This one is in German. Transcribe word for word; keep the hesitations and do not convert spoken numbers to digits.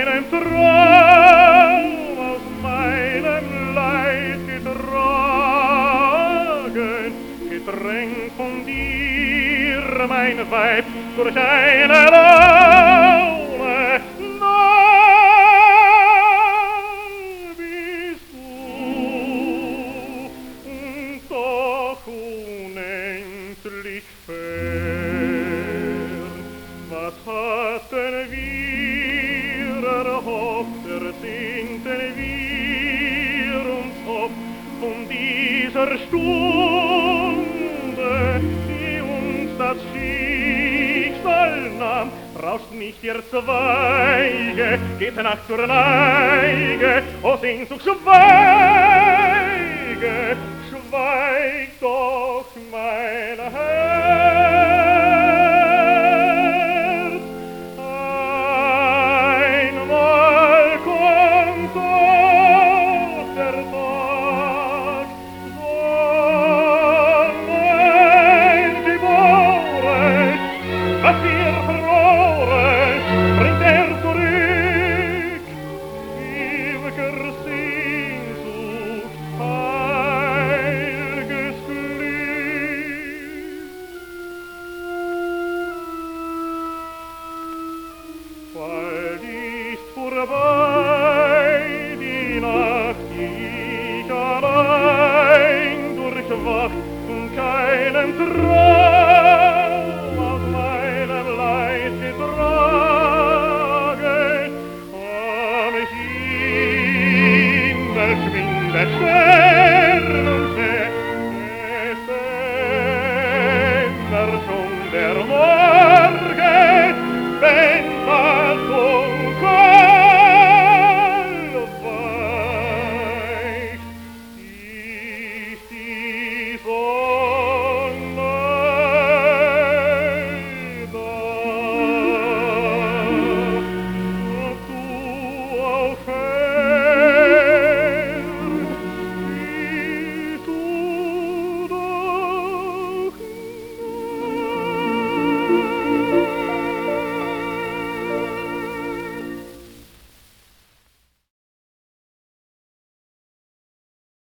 einen Traum aus meinem Leid getragen, getränkt von dir, mein Weib, durch eine Laune. Nah bist du, und doch unendlich fern. Was hatten wir erhofft, ersehnten wir uns oft von dieser Stunde, die uns das Schicksal nahm. Rauscht nicht ihr Zweige, geht Nacht zur Neige, o Sehnsucht, schweige, schweig doch, mein Herz. Einmal kommt doch der Tag, Sonnengeboren, was wir verloren, bringt er zurück. Ewiger Sehnsucht, heilges Glück. Bald ist vorbei